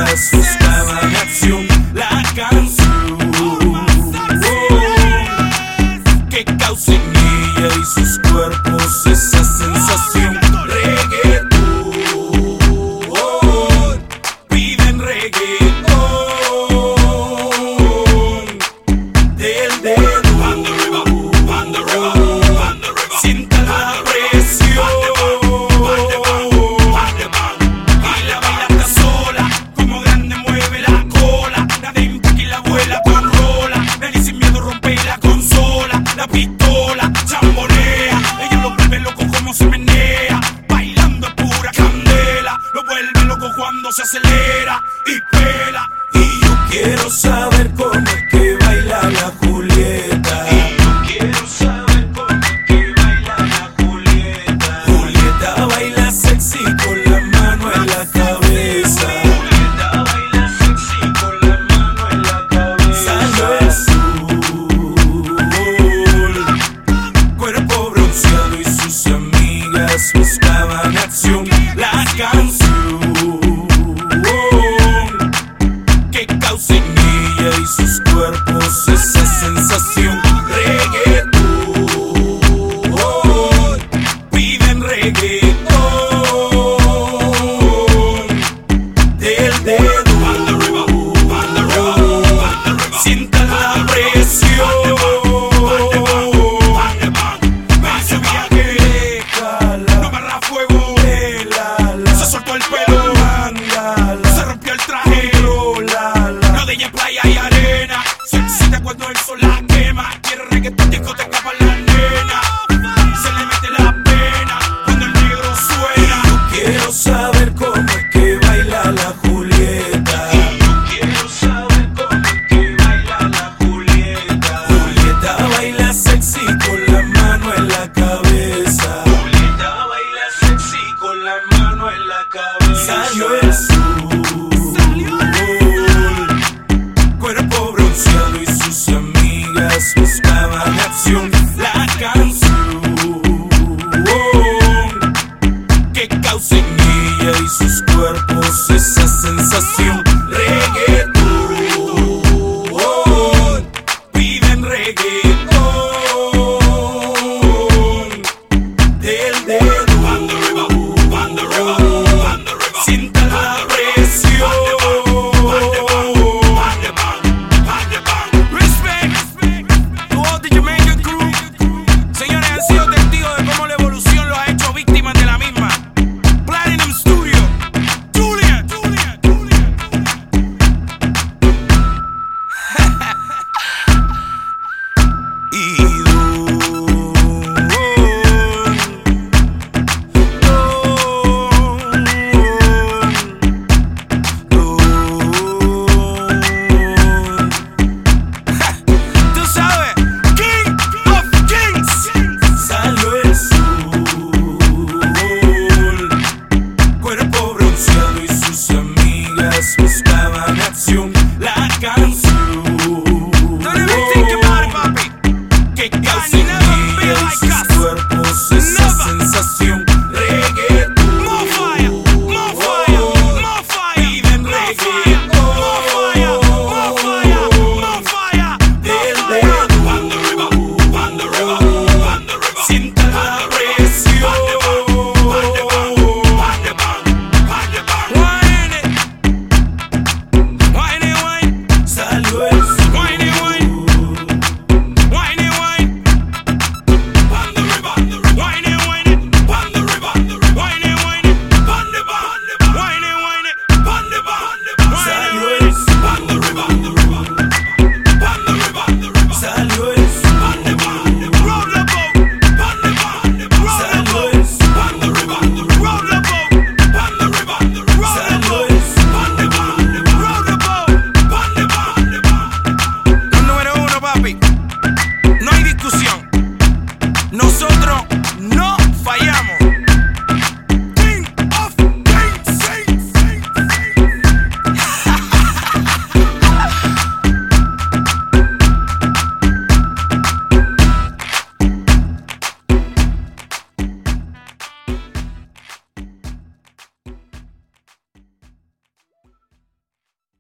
amigas buscaban acción. La canción que causa en ella y sus cuerpos esa sensación. Reggaetón, piden reggaetón del dedo. Sienta la presión y la baila hasta sola, como grande mueve la cola. La de Impact y la abuela con rola. Nadie sin miedo rompe la consola. La pistola chambonea, ella lo vuelve loco como se menea. Bailando es pura candela, lo vuelve loco cuando se acelera y pela. Y yo quiero saber cómo es que baila la Julieta. Baila sexy con la mano en la cabeza. Julieta baila sexy con la mano en la cabeza. Salió el sol, cuerpo bronceado y sus amigas buscaban acción. La canción que causa en ella y sus cuerpos esa sensación. Reggaetón, piden reggaetón del dedo. Sienta la presión. Ese viaje, no agarra fuego. Se soltó el pelo, se rompió el traje. No de ella en playa y arena. Se excita cuando el sol la quema. Quiere reggaetón, discoteca para la nena. Se le mete la pena cuando el negro suena. Yo quiero saber cómo es que baila la Julieta. Quiero saber cómo es que baila la Julieta. Julieta baila sexy con la mano en la cabeza. Julieta baila sexy con la mano en la cabeza. Salió el sol, cuerpo bronceado y sus amigas buscaban acción. La canción que causa en ella y sus cuerpos esa sensación. Reggaetón, piden reggaetón del dedo. Sienta la presión. Respect to all the Jamaican crew. Señores, han sido testigos de cómo la evolución los ha hecho víctimas de la misma. Platinum Studio, Juliet. Tú sabes, King of Kings. Salió el sol, cuerpo bronceado y sus amigas buscaban acción.